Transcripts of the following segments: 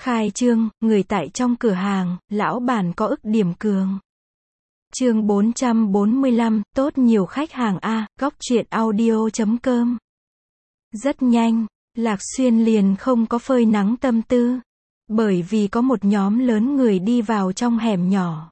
Khai trương, người tại trong cửa hàng, lão bản có ức điểm cường. Chương 445, tốt nhiều khách hàng A, góc truyện audio.com. Rất nhanh, Lạc Xuyên liền không có phơi nắng tâm tư. Bởi vì có một nhóm lớn người đi vào trong hẻm nhỏ.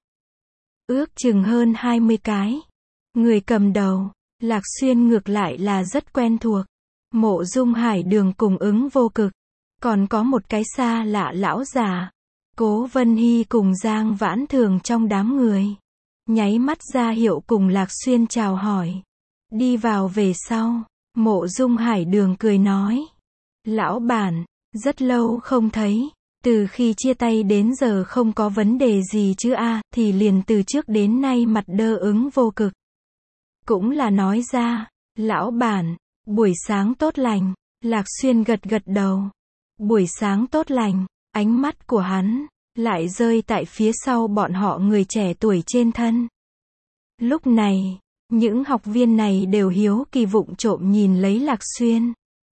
Ước chừng hơn 20 cái. Người cầm đầu, Lạc Xuyên ngược lại là rất quen thuộc. Mộ Dung Hải Đường cùng Ứng Vô Cực. Còn có một cái xa lạ lão già. Cố Vân Hy cùng Giang Vãn Thường trong đám người. Nháy mắt ra hiệu cùng Lạc Xuyên chào hỏi. Đi vào về sau, Mộ Dung Hải Đường cười nói. Lão bản, rất lâu không thấy. Từ khi chia tay đến giờ không có vấn đề gì chứ a, thì liền từ trước đến nay mặt đơ Ứng Vô Cực. Cũng là nói ra, lão bản, buổi sáng tốt lành, Lạc Xuyên gật gật đầu. Buổi sáng tốt lành, ánh mắt của hắn, lại rơi tại phía sau bọn họ người trẻ tuổi trên thân. Lúc này, những học viên này đều hiếu kỳ vụng trộm nhìn lấy Lạc Xuyên.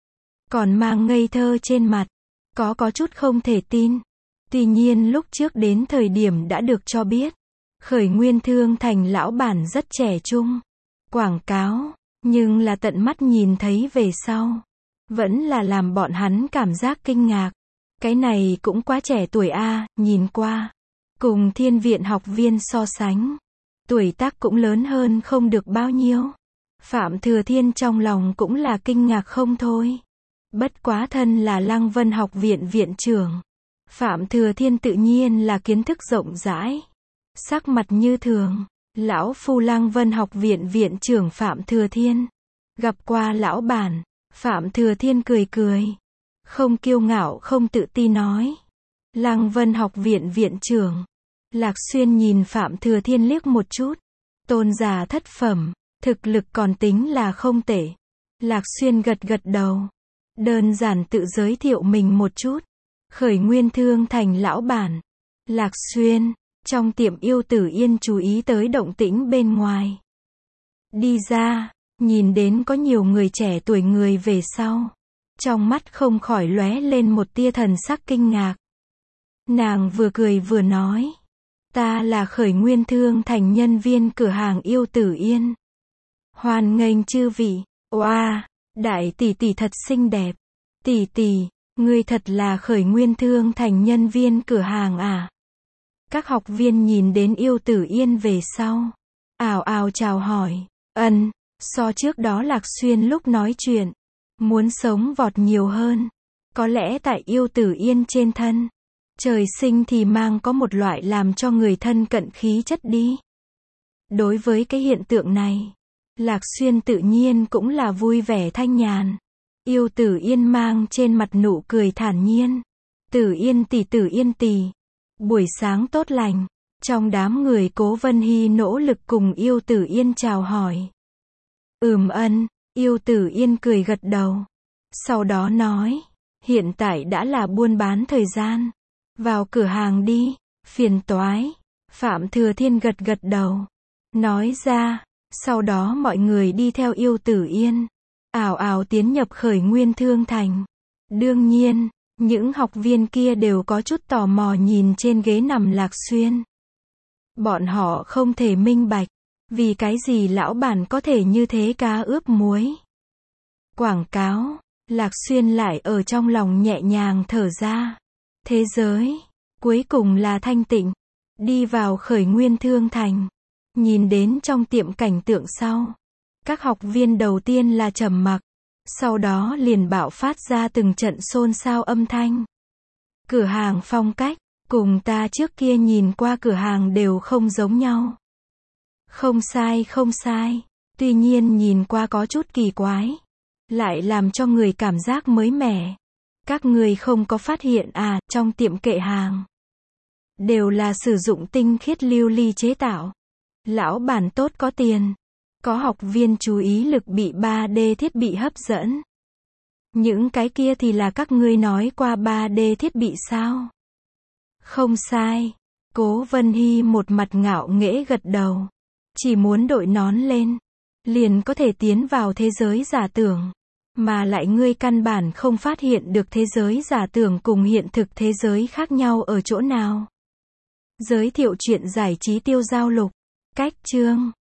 Còn mang ngây thơ trên mặt, có chút không thể tin. Tuy nhiên lúc trước đến thời điểm đã được cho biết, Khởi Nguyên Thương Thành lão bản rất trẻ trung. Quảng cáo, nhưng là tận mắt nhìn thấy về sau, vẫn là làm bọn hắn cảm giác kinh ngạc. Cái này cũng quá trẻ tuổi a, nhìn qua, cùng Thiên Viện học viên so sánh, tuổi tác cũng lớn hơn không được bao nhiêu. Phạm Thừa Thiên trong lòng cũng là kinh ngạc không thôi. Bất quá thân là Lăng Vân học viện viện trưởng, Phạm Thừa Thiên tự nhiên là kiến thức rộng rãi. Sắc mặt như thường, lão phu Lăng Vân học viện viện trưởng Phạm Thừa Thiên. Gặp qua lão bản, Phạm Thừa Thiên cười cười. Không kiêu ngạo không tự ti nói. Lăng Vân học viện viện trưởng. Lạc Xuyên nhìn Phạm Thừa Thiên liếc một chút. Tôn giả thất phẩm, thực lực còn tính là không tệ. Lạc Xuyên gật gật đầu. Đơn giản tự giới thiệu mình một chút. Khởi Nguyên Thương Thành lão bản. Lạc Xuyên, trong tiệm Yêu Tử Yên chú ý tới động tĩnh bên ngoài. Đi ra, nhìn đến có nhiều người trẻ tuổi người về sau. Trong mắt không khỏi lóe lên một tia thần sắc kinh ngạc. Nàng vừa cười vừa nói. Ta là Khởi Nguyên Thương Thành nhân viên cửa hàng Yêu Tử Yên. Hoan nghênh chư vị. Oa, đại tỷ tỷ thật xinh đẹp. Tỷ tỷ, ngươi thật là Khởi Nguyên Thương Thành nhân viên cửa hàng à? Các học viên nhìn đến Yêu Tử Yên về sau, ào ào chào hỏi. So trước đó Lạc Xuyên lúc nói chuyện, muốn sống vọt nhiều hơn. Có lẽ tại Yêu Tử Yên trên thân, trời sinh thì mang có một loại làm cho người thân cận khí chất đi. Đối với cái hiện tượng này, Lạc Xuyên tự nhiên cũng là vui vẻ thanh nhàn. Yêu Tử Yên mang trên mặt nụ cười thản nhiên. Tử Yên tỷ, buổi sáng tốt lành. Trong đám người Cố Vân Hy nỗ lực cùng Yêu Tử Yên chào hỏi. Yêu Tử Yên cười gật đầu. Sau đó nói, hiện tại đã là buôn bán thời gian. Vào cửa hàng đi, phiền toái. Phạm Thừa Thiên gật gật đầu. Nói ra, sau đó mọi người đi theo Yêu Tử Yên. Ào ào tiến nhập Khởi Nguyên Thương Thành. Đương nhiên, những học viên kia đều có chút tò mò nhìn trên ghế nằm Lạc Xuyên. Bọn họ không thể minh bạch, vì cái gì lão bản có thể như thế cá ướp muối. Quảng cáo, Lạc Xuyên lại ở trong lòng nhẹ nhàng thở ra. Thế giới, cuối cùng là thanh tịnh. Đi vào Khởi Nguyên Thương Thành. Nhìn đến trong tiệm cảnh tượng sau. Các học viên đầu tiên là trầm mặc. Sau đó liền bạo phát ra từng trận xôn xao âm thanh. Cửa hàng phong cách, cùng ta trước kia nhìn qua cửa hàng đều không giống nhau. Không sai. Tuy nhiên nhìn qua có chút kỳ quái. Lại làm cho người cảm giác mới mẻ. Các người không có phát hiện à, trong tiệm kệ hàng. Đều là sử dụng tinh khiết lưu ly chế tạo. Lão bản tốt có tiền. Có học viên chú ý lực bị 3D thiết bị hấp dẫn. Những cái kia thì là các ngươi nói qua 3D thiết bị sao? Không sai. Cố Vân Hy một mặt ngạo nghễ gật đầu. Chỉ muốn đội nón lên, liền có thể tiến vào thế giới giả tưởng. Mà lại ngươi căn bản không phát hiện được thế giới giả tưởng cùng hiện thực thế giới khác nhau ở chỗ nào. Giới thiệu chuyện giải trí Tiêu Giao Lục. Cách chương